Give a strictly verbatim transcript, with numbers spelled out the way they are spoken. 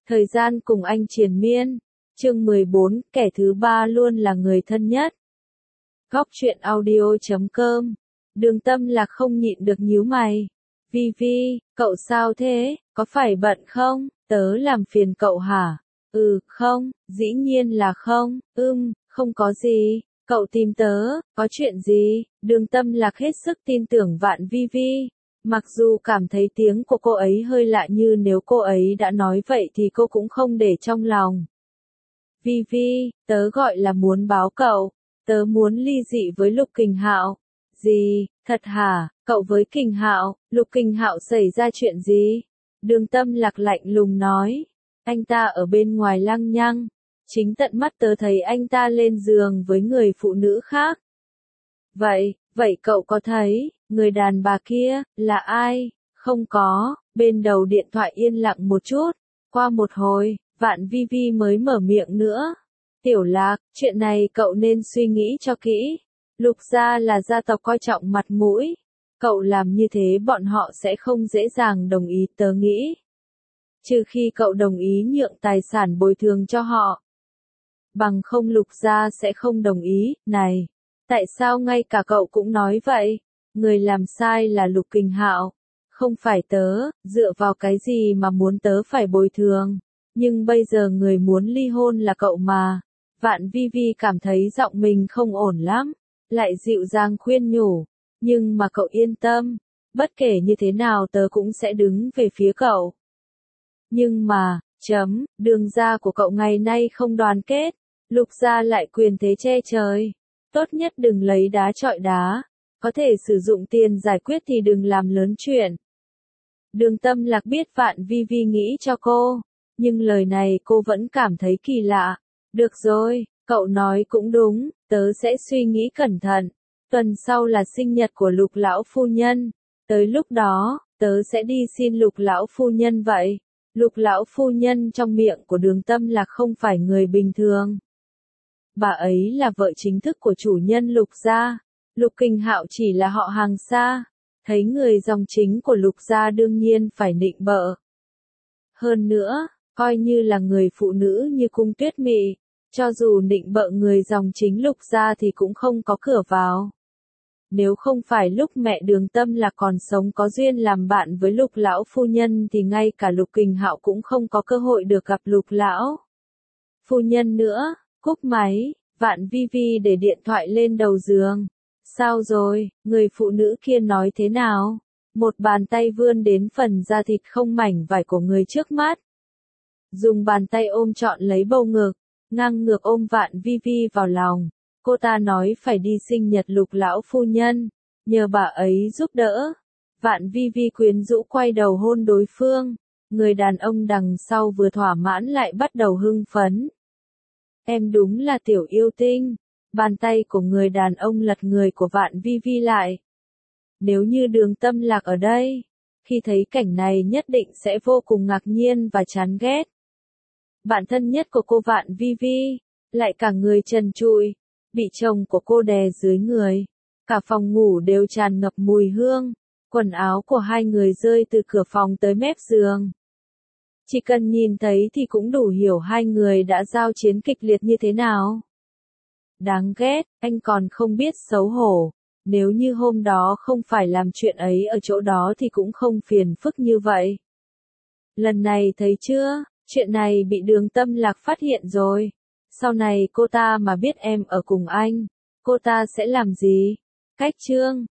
Thời gian cùng anh triền miên. Chương mười bốn, kẻ thứ ba luôn là người thân nhất. Góc truyện audio chấm com. Đường Tâm Lạc không nhịn được nhíu mày. Vi Vi, cậu sao thế, có phải bận không, tớ làm phiền cậu hả? Ừ, không, dĩ nhiên là không, ưm, không có gì, cậu tìm tớ, có chuyện gì? Đường Tâm Lạc hết sức tin tưởng Vạn Vi Vi. Mặc dù cảm thấy tiếng của cô ấy hơi lạ, như nếu cô ấy đã nói vậy thì cô cũng không để trong lòng. Vi Vi, tớ gọi là muốn báo cậu, tớ muốn ly dị với Lục Kình Hạo. Gì, thật hả, cậu với Kình Hạo, Lục Kình Hạo xảy ra chuyện gì? Đường Tâm Lạc lạnh lùng nói, anh ta ở bên ngoài lăng nhăng, chính tận mắt tớ thấy anh ta lên giường với người phụ nữ khác. Vậy, vậy cậu có thấy, người đàn bà kia, là ai? Không có, bên đầu điện thoại yên lặng một chút, qua một hồi, Vạn Vi Vi mới mở miệng nữa. Tiểu Lạc, chuyện này cậu nên suy nghĩ cho kỹ. Lục gia là gia tộc coi trọng mặt mũi. Cậu làm như thế bọn họ sẽ không dễ dàng đồng ý, tớ nghĩ. Trừ khi cậu đồng ý nhượng tài sản bồi thường cho họ. Bằng không Lục gia sẽ không đồng ý. Này, tại sao ngay cả cậu cũng nói vậy? Người làm sai là Lục Kình Hạo, không phải tớ, dựa vào cái gì mà muốn tớ phải bồi thường? Nhưng bây giờ người muốn ly hôn là cậu mà. Vạn Vi Vi cảm thấy giọng mình không ổn lắm, lại dịu dàng khuyên nhủ, nhưng mà cậu yên tâm, bất kể như thế nào tớ cũng sẽ đứng về phía cậu. Nhưng mà, chấm, đường gia của cậu ngày nay không đoàn kết, Lục gia lại quyền thế che trời, tốt nhất đừng lấy đá chọi đá, có thể sử dụng tiền giải quyết thì đừng làm lớn chuyện. Đường Tâm Lạc biết Vạn Vi Vi nghĩ cho cô, nhưng lời này cô vẫn cảm thấy kỳ lạ. Được rồi, cậu nói cũng đúng, tớ sẽ suy nghĩ cẩn thận. Tuần sau là sinh nhật của Lục lão phu nhân, tới lúc đó, tớ sẽ đi xin Lục lão phu nhân vậy. Lục lão phu nhân trong miệng của Đường Tâm Lạc không phải người bình thường. Bà ấy là vợ chính thức của chủ nhân Lục gia. Lục Kình Hạo chỉ là họ hàng xa, thấy người dòng chính của Lục gia đương nhiên phải nịnh bợ. Hơn nữa, coi như là người phụ nữ như Cung Tuyết Mị, cho dù nịnh bợ người dòng chính Lục gia thì cũng không có cửa vào. Nếu không phải lúc mẹ Đường Tâm Lạc còn sống có duyên làm bạn với Lục lão phu nhân thì ngay cả Lục Kình Hạo cũng không có cơ hội được gặp Lục lão phu nhân nữa. Cúp máy, Vạn Vi Vi để điện thoại lên đầu giường. Sao rồi, người phụ nữ kia nói thế nào? Một bàn tay vươn đến phần da thịt không mảnh vải của người trước mắt. Dùng bàn tay ôm trọn lấy bầu ngực, ngang ngược ôm Vạn Vi Vi vào lòng. Cô ta nói phải đi sinh nhật Lục lão phu nhân, nhờ bà ấy giúp đỡ. Vạn Vi Vi quyến rũ quay đầu hôn đối phương. Người đàn ông đằng sau vừa thỏa mãn lại bắt đầu hưng phấn. Em đúng là tiểu yêu tinh. Bàn tay của người đàn ông lật người của Vạn Vi Vi lại. Nếu như Đường Tâm Lạc ở đây, khi thấy cảnh này nhất định sẽ vô cùng ngạc nhiên và chán ghét. Bạn thân nhất của cô Vạn Vi Vi, lại cả người trần trụi, bị chồng của cô đè dưới người. Cả phòng ngủ đều tràn ngập mùi hương, quần áo của hai người rơi từ cửa phòng tới mép giường. Chỉ cần nhìn thấy thì cũng đủ hiểu hai người đã giao chiến kịch liệt như thế nào. Đáng ghét, anh còn không biết xấu hổ. Nếu như hôm đó không phải làm chuyện ấy ở chỗ đó thì cũng không phiền phức như vậy. Lần này thấy chưa, chuyện này bị Đường Tâm Lạc phát hiện rồi. Sau này cô ta mà biết em ở cùng anh, cô ta sẽ làm gì? Cách chương